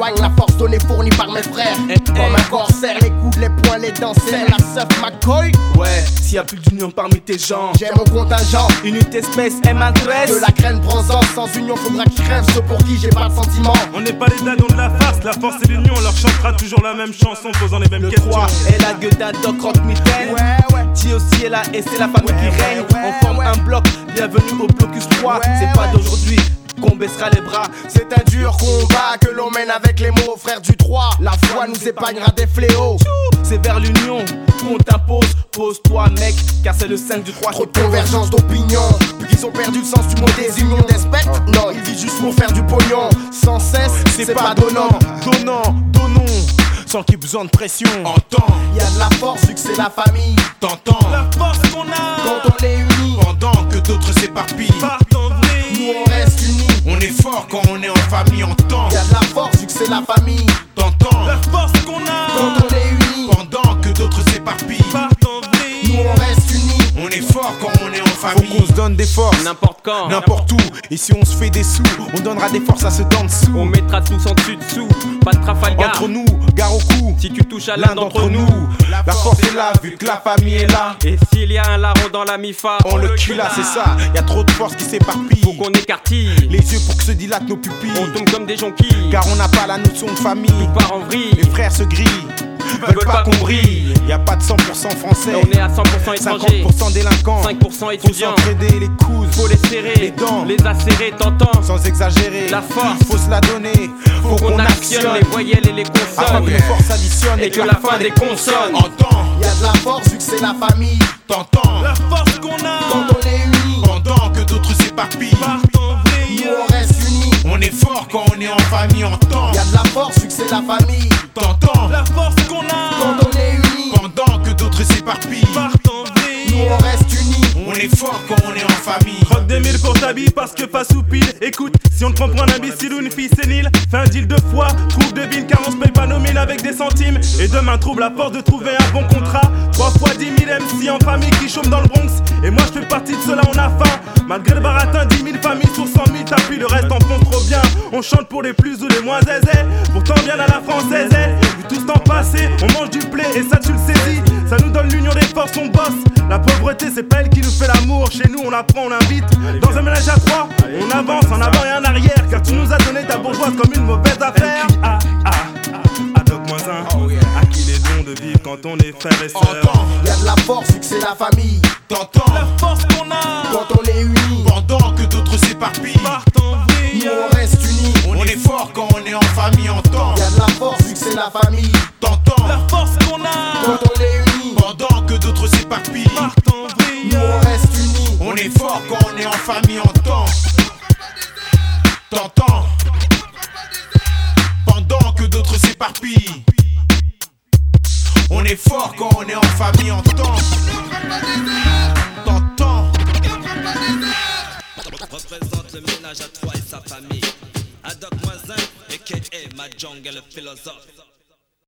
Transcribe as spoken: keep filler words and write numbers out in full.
accompagne la force donnée fournie par mes frères. Eh, Comme eh. un corsaire, les coudes, les poings, les dents, c'est la seuf McCoy. Ouais, s'il y a plus d'union parmi tes gens, J'ai mon contingent, unité espèce M un de la graine bronzante. Sans union, faudra qu'ils crèvent, ceux pour qui j'ai pas de sentiments. On n'est pas les dadons de la farce, la force et l'union. On leur chantera toujours la même chanson, posant les mêmes Le questions. trois est la gueule d'un doc rock mitaine. Ouais, ouais. T aussi est là et c'est la famille Ouais, qui ouais, règne. ouais, On forme ouais. un bloc, bienvenue au blocus trois. Ouais, C'est pas ouais. d'aujourd'hui qu'on baissera les bras. C'est un dur combat que l'on mène avec les mots, frères du trois. La foi nous épargnera des fléaux. C'est vers l'union qu'on t'impose. Pose-toi mec, car c'est le cinq du trois. Trop de convergence d'opinion, puis qu'ils ont perdu le sens du mot des unions d'espèces. Non, ils vivent juste pour faire du pognon. Sans cesse, c'est pas donnant. Donnant, donnons, sans qu'il y ait besoin de pression. Entends, Y a de la force vu que c'est la famille. t'entends, La force qu'on a Quand on est unis, pendant que d'autres s'éparpillent. part en vrille. nous on reste unis. On est fort quand on est en famille, entends, Y a de la force vu que c'est la famille. t'entends, La force qu'on a Quand on est unis, pendant que d'autres s'éparpillent. part en nous vrille. on reste unis. On est fort quand on est en Faut famille. qu'on se donne des forces, N'importe quand, n'importe où. Et si on se fait des sous, on donnera des forces à ceux d'en dessous. on mettra tous en dessus dessous. Pas de Trafalgar, Entre nous, gare au cou. si tu touches à l'un d'entre nous. La force est là, vu que la famille est là. Et s'il y a un larron dans la mifa, On le cul là, c'est ça. Y a trop de force qui s'éparpille. Faut qu'on écartille. Les yeux pour que se dilatent nos pupilles. On tombe comme des jonquilles, Car on n'a pas la notion de famille. part en vrille. Les frères se grillent, veulent pas qu'on brille. Y a pas de cent pour cent français. On est à cent pour cent étrangers, cinquante pour cent délinquants. cinq pour cent Faut étudiants. s'entraider les coudes. Faut les serrer, Les dents. les acérer, t'entends. Sans exagérer. La force. Faut se la donner. Faut, Faut qu'on actionne les voyelles et les Afin consonnes. que les forces s'additionnent Et que la fin des consonnes. Entends, Y a de la force vu que c'est la famille. t'entends, La force qu'on a Quand on est unis, pendant que d'autres s'éparpillent. part en vrille. nous on reste unis. On est fort quand on est en famille, entends, Y a de la force vu que c'est la famille. t'entends, La force qu'on a Quand on est unis, pendant que d'autres s'éparpillent. part en nous vrille. on reste unis. On est fort quand on est en famille. Rock des mille pour ta bille parce que face ou pile. Écoute, si on te prend pour un imbécile ou une fille sénile, fais un deal de foi, trouve de ville car on se paye pas nos mines avec des centimes. Et demain trouve la force de trouver un bon contrat. Trois fois dix mille M C en famille qui chôment dans le Bronx. Et moi je fais partie de ceux-là, on a faim. Malgré le baratin, dix mille familles sur cent mille, t'appuies, le reste en font trop bien. On chante pour les plus ou les moins aisés. Pourtant bien à la française, vu tout ce temps passé, on mange du blé et ça tu le saisis. Ça nous donne l'union des forces, on bosse. La pauvreté c'est pas elle qui nous fait l'amour. Chez nous on apprend, on invite. Dans un ménage à trois, on avance en avant et en arrière. Car tu nous as donné ta bourgeoise comme une mauvaise affaire. Ah ah ah, Adoc moins un. À qui les dons de vivre quand on est frères et sœurs. Entends, Y a de la force vu que c'est la famille. t'entends, La force qu'on a Quand on est unis, pendant que d'autres s'éparpillent. part en vrille. nous on reste unis. On est fort quand on est en famille, entends, Y a de la force vu que c'est la famille. t'entends, La force qu'on a Quand on est unis, pendant que d'autres s'éparpillent. part en vrille. nous on reste unis. On est fort quand on est en famille, entends, t'entends, pendant que d'autres s'éparpillent. On est fort quand on est en famille, entends, t'entends. Représente le ménage à trois et sa famille. Adoc Moisin, a k a ma jungle philosophe.